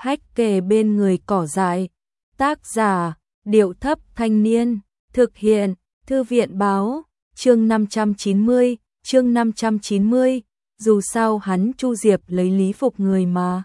hách kề bên người cỏ dại. Tác giả, Điệu Thấp Thanh Niên. Thực hiện, Thư viện Báo. Chương 590, dù sao hắn Chu Diệp lấy lý phục người mà.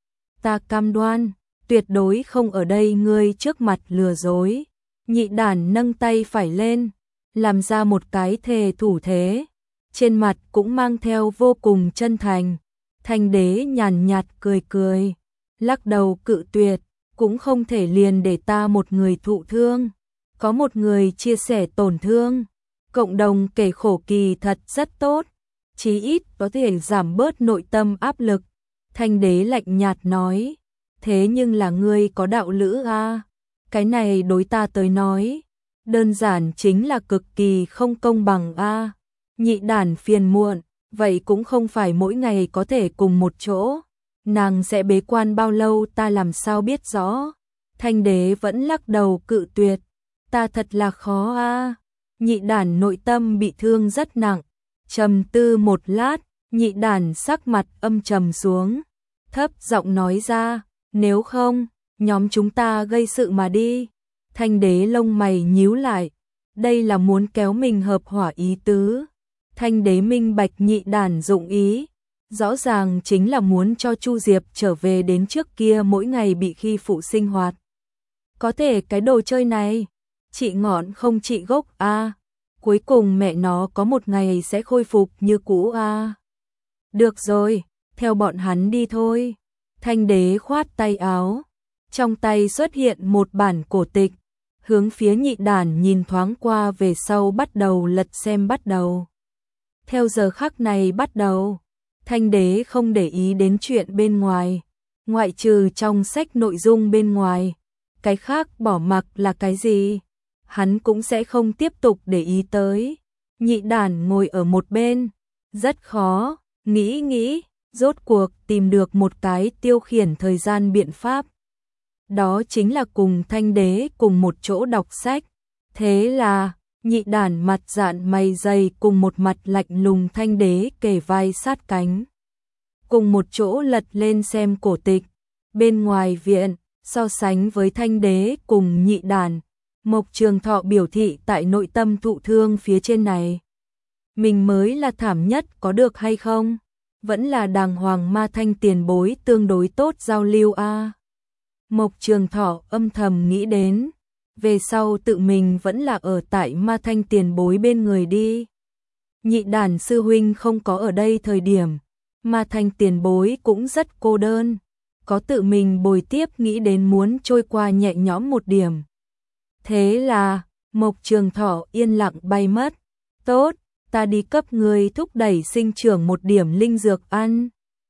Ta cam đoan, tuyệt đối không ở đây ngươi trước mặt lừa dối. Nhị đản nâng tay phải lên, làm ra một cái thề thủ thế. Trên mặt cũng mang theo vô cùng chân thành. Thanh đế nhàn nhạt cười cười, lắc đầu cự tuyệt, cũng không thể liền để ta một người thụ thương. Có một người chia sẻ tổn thương, cộng đồng kể khổ kỳ thật rất tốt, chí ít có thể giảm bớt nội tâm áp lực. Thanh đế lạnh nhạt nói, thế nhưng là ngươi có đạo lữ a, cái này đối ta tới nói, đơn giản chính là cực kỳ không công bằng a. Nhị đản phiền muộn, vậy cũng không phải mỗi ngày có thể cùng một chỗ, nàng sẽ bế quan bao lâu ta làm sao biết rõ. Thanh đế vẫn lắc đầu cự tuyệt, ta thật là khó a. Nhị đản nội tâm bị thương rất nặng, trầm tư một lát, nhị đản sắc mặt âm trầm xuống, thấp giọng nói ra, nếu không, nhóm chúng ta gây sự mà đi. Thanh đế lông mày nhíu lại, đây là muốn kéo mình hợp hỏa ý tứ. Thanh đế minh bạch nhị đản dụng ý, rõ ràng chính là muốn cho Chu Diệp trở về đến trước kia mỗi ngày bị khi phụ sinh hoạt. Có thể cái đồ chơi này, trị ngọn không trị gốc a, cuối cùng mẹ nó có một ngày sẽ khôi phục như cũ a. Được rồi, theo bọn hắn đi thôi. Thanh đế khoát tay áo, trong tay xuất hiện một bản cổ tịch, hướng phía nhị đản nhìn thoáng qua về sau bắt đầu lật xem bắt đầu. Theo giờ khắc này bắt đầu, Thanh đế không để ý đến chuyện bên ngoài, ngoại trừ trong sách nội dung bên ngoài, cái khác bỏ mặc là cái gì, hắn cũng sẽ không tiếp tục để ý tới. Nhị đản ngồi ở một bên, rất khó, nghĩ, rốt cuộc tìm được một cái tiêu khiển thời gian biện pháp. Đó chính là cùng Thanh đế cùng một chỗ đọc sách. Thế là, nhị đản mặt dạn mày dày cùng một mặt lạnh lùng Thanh đế kề vai sát cánh. Cùng một chỗ lật lên xem cổ tịch. Bên ngoài viện, so sánh với Thanh đế cùng nhị đản, Mộc Trường Thọ biểu thị tại nội tâm thụ thương phía trên này. Mình mới là thảm nhất có được hay không? Vẫn là đàng hoàng Ma Thanh tiền bối tương đối tốt giao lưu a. Mộc Trường Thọ âm thầm nghĩ đến, về sau tự mình vẫn là ở tại Ma Thanh tiền bối bên người đi. Nhị đản sư huynh không có ở đây thời điểm, Ma Thanh tiền bối cũng rất cô đơn, có tự mình bồi tiếp nghĩ đến muốn trôi qua nhẹ nhõm một điểm. Thế là, Mộc Trường Thọ yên lặng bay mất. Tốt, ta đi cấp người thúc đẩy sinh trưởng một điểm linh dược ăn.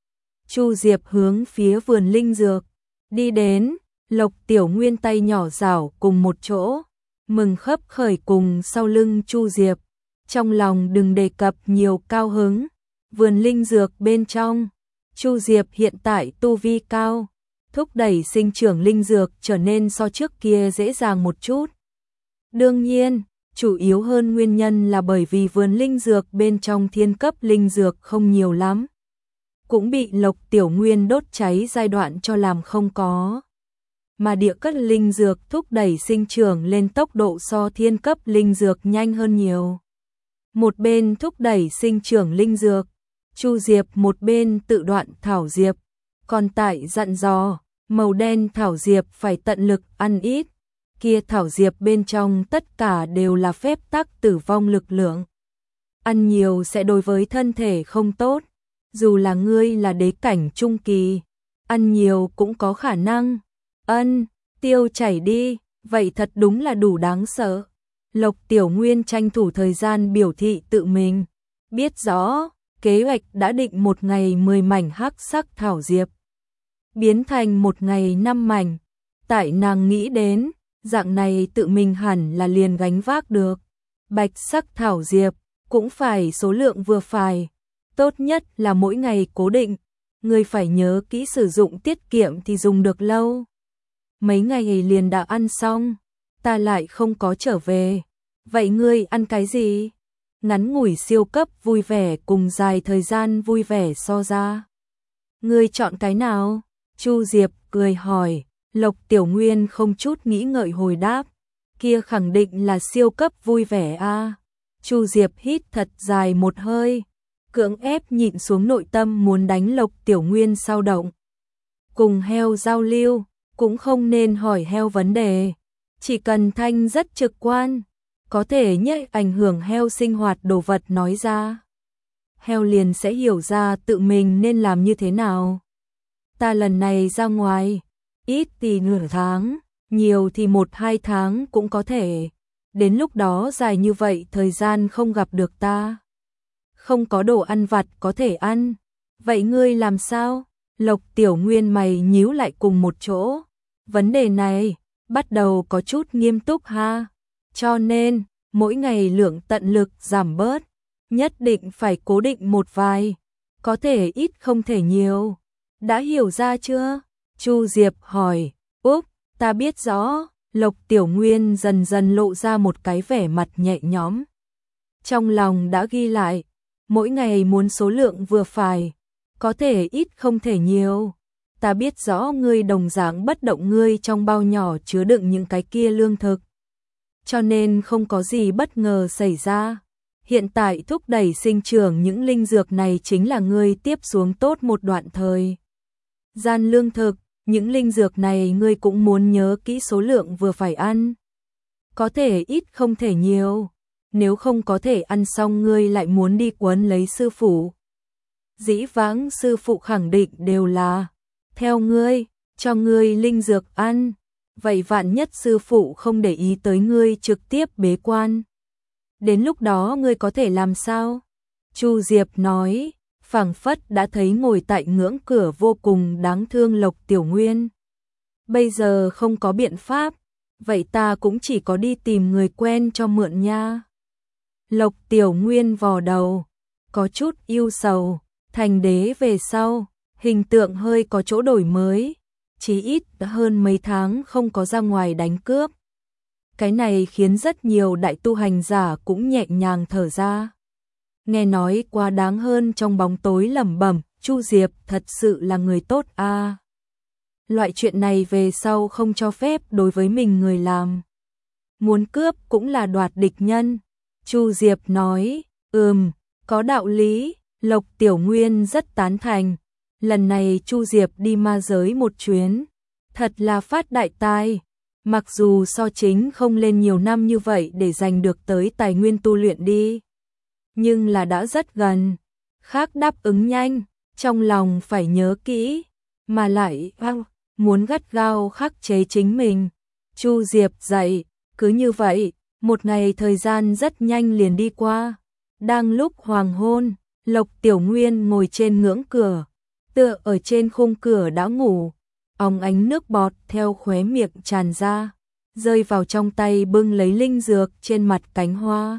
Chu Diệp hướng phía vườn linh dược đi đến, Lộc Tiểu Nguyên tay nhỏ rảo cùng một chỗ, mừng khấp khởi cùng sau lưng Chu Diệp, trong lòng đừng đề cập nhiều cao hứng. Vườn linh dược bên trong, Chu Diệp hiện tại tu vi cao, thúc đẩy sinh trưởng linh dược trở nên so trước kia dễ dàng một chút. Đương nhiên, chủ yếu hơn nguyên nhân là bởi vì vườn linh dược bên trong thiên cấp linh dược không nhiều lắm, cũng bị Lộc Tiểu Nguyên đốt cháy giai đoạn cho làm không có. Mà địa cấp linh dược thúc đẩy sinh trưởng lên tốc độ so thiên cấp linh dược nhanh hơn nhiều. Một bên thúc đẩy sinh trưởng linh dược, Chu Diệp một bên tự đoạn thảo diệp, còn tại dặn dò, màu đen thảo diệp phải tận lực ăn ít, kia thảo diệp bên trong tất cả đều là phép tắc tử vong lực lượng. Ăn nhiều sẽ đối với thân thể không tốt, dù là ngươi là đế cảnh trung kỳ, ăn nhiều cũng có khả năng tiêu chảy đi, vậy thật đúng là đủ đáng sợ. Lộc Tiểu Nguyên tranh thủ thời gian biểu thị tự mình biết rõ, kế hoạch đã định một ngày 10 mảnh hắc sắc thảo diệp, biến thành một ngày 5 mảnh. Tại nàng nghĩ đến, dạng này tự mình hẳn là liền gánh vác được. Bạch sắc thảo diệp, cũng phải số lượng vừa phải, tốt nhất là mỗi ngày cố định, người phải nhớ kỹ sử dụng tiết kiệm thì dùng được lâu. Mấy ngày liền đã ăn xong, ta lại không có trở về, vậy ngươi ăn cái gì? Ngắn ngủi siêu cấp vui vẻ cùng dài thời gian vui vẻ so ra, ngươi chọn cái nào? Chu Diệp cười hỏi, Lộc Tiểu Nguyên không chút nghĩ ngợi hồi đáp, kia khẳng định là siêu cấp vui vẻ a. Chu Diệp hít thật dài một hơi, cưỡng ép nhịn xuống nội tâm muốn đánh Lộc Tiểu Nguyên sao động. Cùng heo giao lưu, cũng không nên hỏi heo vấn đề, chỉ cần thanh rất trực quan, có thể nhẹ ảnh hưởng heo sinh hoạt đồ vật nói ra. Heo liền sẽ hiểu ra tự mình nên làm như thế nào. Ta lần này ra ngoài, ít thì nửa tháng, nhiều thì 1-2 tháng cũng có thể. Đến lúc đó dài như vậy thời gian không gặp được ta. Không có đồ ăn vặt có thể ăn. Vậy ngươi làm sao? Lộc Tiểu Nguyên mày nhíu lại cùng một chỗ. Vấn đề này, bắt đầu có chút nghiêm túc ha. Cho nên, mỗi ngày lượng tận lực giảm bớt. Nhất định phải cố định một vài. Có thể ít không thể nhiều. Đã hiểu ra chưa? Chu Diệp hỏi. Úp, ta biết rõ. Lộc Tiểu Nguyên dần dần lộ ra một cái vẻ mặt nhẹ nhõm. Trong lòng đã ghi lại, mỗi ngày muốn số lượng vừa phải, có thể ít không thể nhiều. Ta biết rõ ngươi đồng dạng bất động, ngươi trong bao nhỏ chứa đựng những cái kia lương thực. Cho nên không có gì bất ngờ xảy ra. Hiện tại thúc đẩy sinh trưởng những linh dược này chính là ngươi tiếp xuống tốt một đoạn thời gian lương thực. Những linh dược này ngươi cũng muốn nhớ kỹ số lượng vừa phải ăn. Có thể ít không thể nhiều. Nếu không có thể ăn xong ngươi lại muốn đi quấn lấy sư phụ. Dĩ vãng sư phụ khẳng định đều là theo ngươi, cho ngươi linh dược ăn. Vậy vạn nhất sư phụ không để ý tới ngươi trực tiếp bế quan. Đến lúc đó ngươi có thể làm sao? Chu Diệp nói. Phảng phất đã thấy ngồi tại ngưỡng cửa vô cùng đáng thương Lộc Tiểu Nguyên. Bây giờ không có biện pháp, vậy ta cũng chỉ có đi tìm người quen cho mượn nha. Lộc Tiểu Nguyên vò đầu, có chút yêu sầu, thành đế về sau, hình tượng hơi có chỗ đổi mới, chí ít đã hơn mấy tháng không có ra ngoài đánh cướp. Cái này khiến rất nhiều đại tu hành giả cũng nhẹ nhàng thở ra. Nghe nói quá đáng hơn trong bóng tối lẩm bẩm, Chu Diệp thật sự là người tốt a. Loại chuyện này về sau không cho phép đối với mình người làm. Muốn cướp cũng là đoạt địch nhân. Chu Diệp nói, có đạo lý. Lộc Tiểu Nguyên rất tán thành. Lần này Chu Diệp đi ma giới một chuyến, thật là phát đại tài. Mặc dù so chính không lên nhiều năm như vậy để giành được tới tài nguyên tu luyện đi, nhưng là đã rất gần. Khác đáp ứng nhanh, trong lòng phải nhớ kỹ, mà lại muốn gắt gao khắc chế chính mình. Chu Diệp dạy, cứ như vậy, một ngày thời gian rất nhanh liền đi qua. Đang lúc hoàng hôn, Lộc Tiểu Nguyên ngồi trên ngưỡng cửa, tựa ở trên khung cửa đã ngủ, óng ánh nước bọt theo khóe miệng tràn ra, rơi vào trong tay bưng lấy linh dược trên mặt cánh hoa.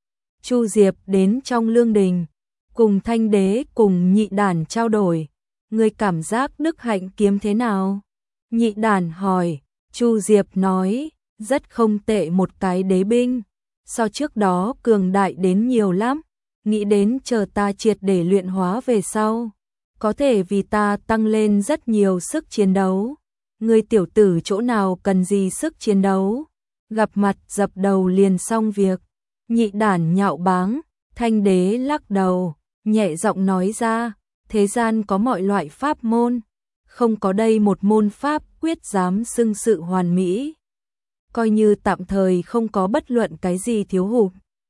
Chu Diệp đến trong lương đình, cùng Thanh Đế cùng Nhị Đản trao đổi, người cảm giác đức hạnh kiếm thế nào? Nhị Đản hỏi. Chu Diệp nói, rất không tệ, một cái đế binh, so trước đó cường đại đến nhiều lắm, nghĩ đến chờ ta triệt để luyện hóa về sau, có thể vì ta tăng lên rất nhiều sức chiến đấu. Người tiểu tử chỗ nào cần gì sức chiến đấu, gặp mặt dập đầu liền xong việc. Nhị Đản nhạo báng. Thanh Đế lắc đầu, nhẹ giọng nói ra, thế gian có mọi loại pháp môn, không có đây một môn pháp quyết dám xưng sự hoàn mỹ. Coi như tạm thời không có bất luận cái gì thiếu hụt.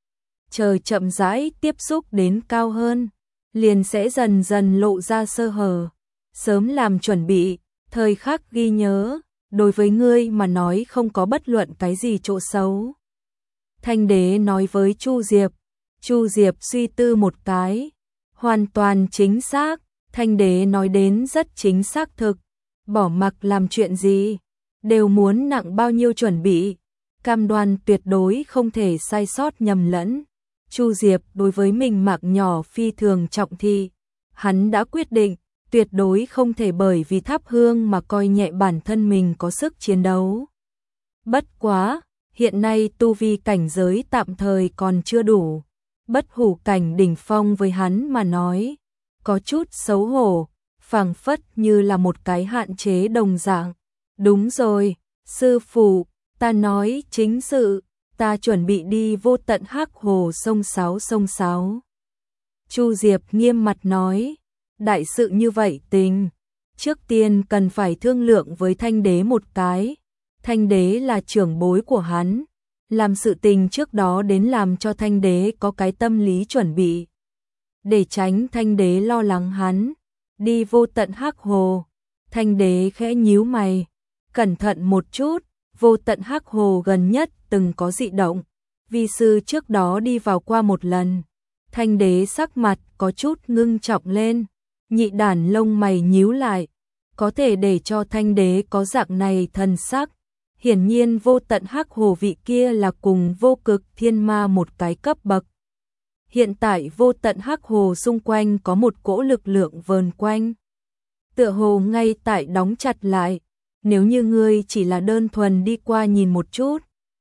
Chờ chậm rãi tiếp xúc đến cao hơn, liền sẽ dần dần lộ ra sơ hở. Sớm làm chuẩn bị, thời khắc ghi nhớ, đối với ngươi mà nói không có bất luận cái gì chỗ xấu. Thanh Đế nói với Chu Diệp. Chu Diệp suy tư một cái, hoàn toàn chính xác. Thanh Đế nói đến rất chính xác thực, bỏ mặc làm chuyện gì, đều muốn nặng bao nhiêu chuẩn bị, cam đoan tuyệt đối không thể sai sót nhầm lẫn. Chu Diệp đối với mình mạng nhỏ phi thường trọng thị, hắn đã quyết định, tuyệt đối không thể bởi vì thắp hương mà coi nhẹ bản thân mình có sức chiến đấu. Bất quá, hiện nay tu vi cảnh giới tạm thời còn chưa đủ, bất hủ cảnh đỉnh phong với hắn mà nói, có chút xấu hổ, phảng phất như là một cái hạn chế đồng dạng. Đúng rồi, sư phụ, ta nói chính sự, ta chuẩn bị đi vô tận Hắc Hồ sông Sáo. Chu Diệp nghiêm mặt nói, đại sự như vậy tình, trước tiên cần phải thương lượng với Thanh Đế một cái. Thanh Đế là trưởng bối của hắn, làm sự tình trước đó đến làm cho Thanh Đế có cái tâm lý chuẩn bị. Để tránh Thanh Đế lo lắng hắn, đi vô tận Hắc Hồ. Thanh Đế khẽ nhíu mày, cẩn thận một chút, vô tận Hắc Hồ gần nhất từng có dị động, vi sư trước đó đi vào qua một lần. Thanh Đế sắc mặt có chút ngưng trọng lên, Nhị Đản lông mày nhíu lại, có thể để cho Thanh Đế có dạng này thần sắc. Hiển nhiên vô tận Hắc Hồ vị kia là cùng Vô Cực Thiên Ma một cái cấp bậc. Hiện tại vô tận Hắc Hồ xung quanh có một cỗ lực lượng vờn quanh, tựa hồ ngay tại đóng chặt lại. Nếu như ngươi chỉ là đơn thuần đi qua nhìn một chút,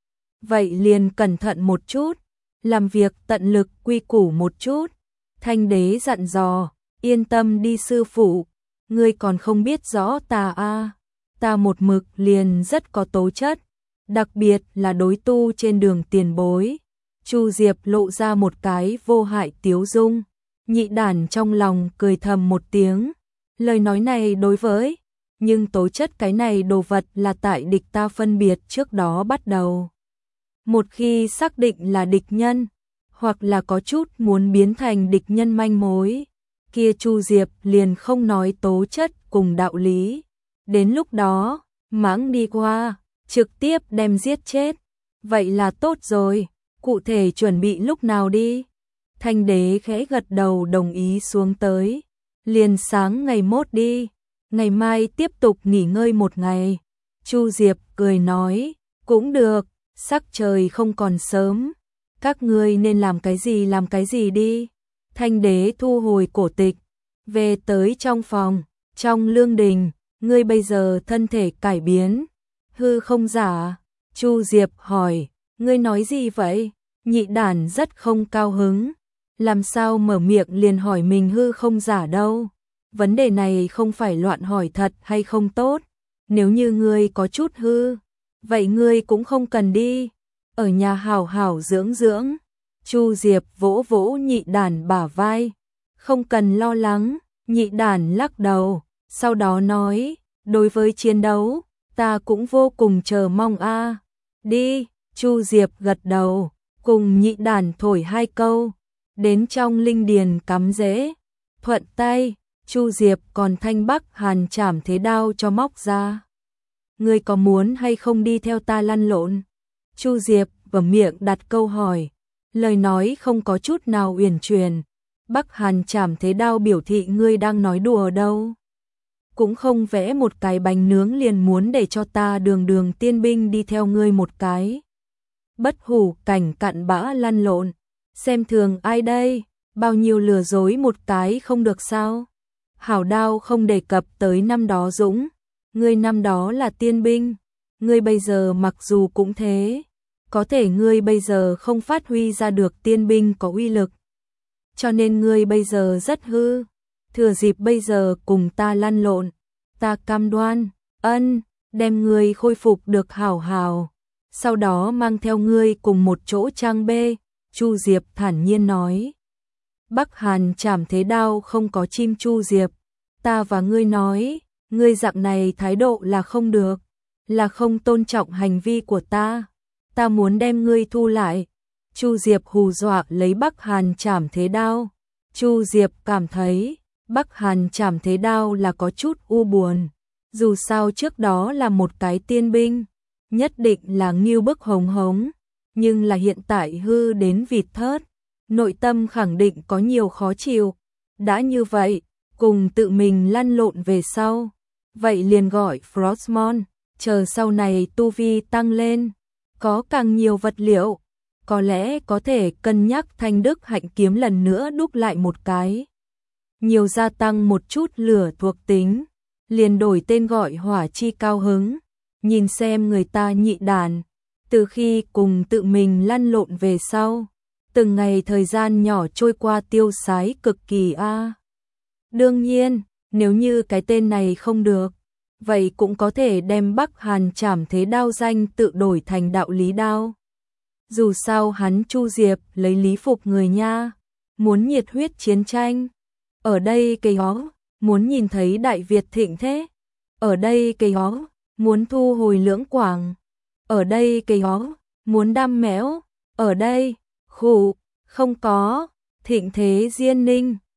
vậy liền cẩn thận một chút, làm việc tận lực quy củ một chút. Thanh Đế dặn dò, yên tâm đi sư phụ, ngươi còn không biết rõ ta ta một mực liền rất có tố chất, đặc biệt là đối tu trên đường tiền bối. Chu Diệp lộ ra một cái vô hại tiếu dung, Nhị Đản trong lòng cười thầm một tiếng, lời nói này đối với, nhưng tố chất cái này đồ vật là tại địch ta phân biệt trước đó bắt đầu. Một khi xác định là địch nhân, hoặc là có chút muốn biến thành địch nhân manh mối, kia Chu Diệp liền không nói tố chất cùng đạo lý. Đến lúc đó, mãng đi qua, trực tiếp đem giết chết. Vậy là tốt rồi, cụ thể chuẩn bị lúc nào đi? Thanh Đế khẽ gật đầu đồng ý xuống tới. Liền sáng ngày mốt đi, ngày mai tiếp tục nghỉ ngơi một ngày. Chu Diệp cười nói, cũng được, sắc trời không còn sớm, các ngươi nên làm cái gì đi. Thanh Đế thu hồi cổ tịch, về tới trong phòng, trong lương đình, ngươi bây giờ thân thể cải biến, hư không giả? Chu Diệp hỏi, ngươi nói gì vậy? Nhị Đản rất không cao hứng, làm sao mở miệng liền hỏi mình hư không giả đâu? Vấn đề này không phải loạn hỏi thật hay không tốt, nếu như ngươi có chút hư, vậy ngươi cũng không cần đi, ở nhà hảo hảo dưỡng dưỡng. Chu Diệp vỗ vỗ Nhị Đản bả vai, không cần lo lắng. Nhị Đản lắc đầu, sau đó nói, đối với chiến đấu, ta cũng vô cùng chờ mong Đi, Chu Diệp gật đầu, cùng Nhị Đản thổi hai câu, đến trong linh điền cắm rễ, thuận tay, Chu Diệp còn thanh Bắc Hàn Trảm Thế Đao cho móc ra. Ngươi có muốn hay không đi theo ta lăn lộn? Chu Diệp vào miệng đặt câu hỏi, lời nói không có chút nào uyển chuyển. Bắc Hàn Trảm Thế Đao biểu thị ngươi đang nói đùa đâu. Cũng không vẽ một cái bánh nướng liền muốn để cho ta đường tiên binh đi theo ngươi một cái. Bất hủ cảnh cặn bã lăn lộn, xem thường ai đây, bao nhiêu lừa dối một cái không được sao? Hảo Đao không đề cập tới năm đó dũng, ngươi năm đó là tiên binh, ngươi bây giờ mặc dù cũng thế, có thể ngươi bây giờ không phát huy ra được tiên binh có uy lực. Cho nên ngươi bây giờ rất hư, thừa dịp bây giờ cùng ta lăn lộn, ta cam đoan, đem ngươi khôi phục được hảo hảo, sau đó mang theo ngươi cùng một chỗ trang bê. Chu Diệp thản nhiên nói. Bắc Hàn Trảm Thế Đao không có chim Chu Diệp, ta và ngươi nói, ngươi dạng này thái độ là không được, là không tôn trọng hành vi của ta muốn đem ngươi thu lại. Chu Diệp hù dọa lấy Bắc Hàn Trảm Thế Đao. Chu Diệp cảm thấy Bắc Hàn Trảm Thế Đao là có chút u buồn, dù sao trước đó là một cái tiên binh, nhất định là nghiêu bức hống hống, nhưng là hiện tại hư đến vịt thớt, nội tâm khẳng định có nhiều khó chịu. Đã như vậy, cùng tự mình lăn lộn về sau, vậy liền gọi Frostmourne, chờ sau này tu vi tăng lên, có càng nhiều vật liệu, có lẽ có thể cân nhắc Thanh Đức Hạnh kiếm lần nữa đúc lại một cái. Nhiều gia tăng một chút lửa thuộc tính, liền đổi tên gọi Hỏa Chi Cao Hứng. Nhìn xem người ta Nhị Đản, từ khi cùng tự mình lăn lộn về sau, từng ngày thời gian nhỏ trôi qua tiêu sái cực kỳ Đương nhiên, Nếu như cái tên này không được, vậy cũng có thể đem Bắc Hàn Trảm Thế Đao danh tự đổi thành Đạo Lý Đao. Dù sao hắn Chu Diệp lấy lý phục người nha, muốn nhiệt huyết chiến tranh. Ở đây cây hó, muốn nhìn thấy Đại Việt thịnh thế. Ở đây cây hó, muốn thu hồi Lưỡng Quảng. Ở đây cây hó, muốn đam mẽo. Ở đây, khủ, không có, thịnh thế Diên Ninh.